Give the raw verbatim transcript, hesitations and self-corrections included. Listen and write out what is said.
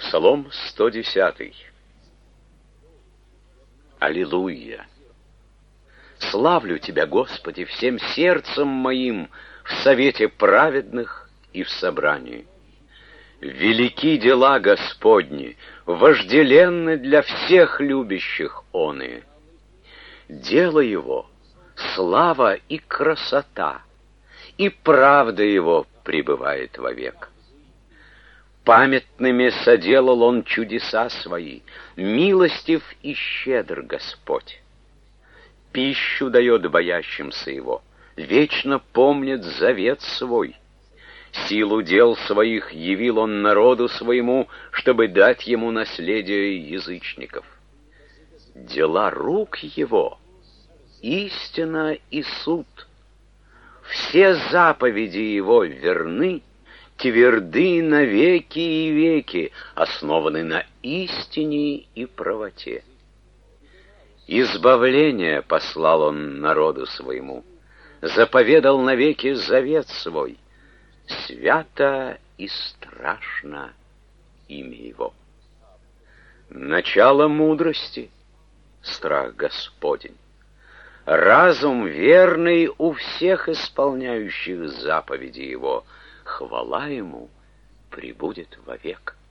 Псалом сто десятый. Аллилуйя! Славлю Тебя, Господи, всем сердцем моим в совете праведных и в собрании. Велики дела Господни, вожделенны для всех любящих оные. Дело Его — слава и красота, и правда Его пребывает вовек. Памятными соделал Он чудеса Свои, милостив и щедр Господь. Пищу дает боящимся Его, вечно помнит завет Свой. Силу дел Своих явил Он народу Своему, чтобы дать Ему наследие язычников. Дела рук Его — истина и суд. Все заповеди Его верны, тверды навеки и веки, основаны на истине и правоте. Избавление послал Он народу Своему, заповедал навеки завет Свой. Свято и страшно имя Его. Начало мудрости — страх Господень. Разум верный у всех исполняющих заповеди Его. Хвала Ему пребудет вовек.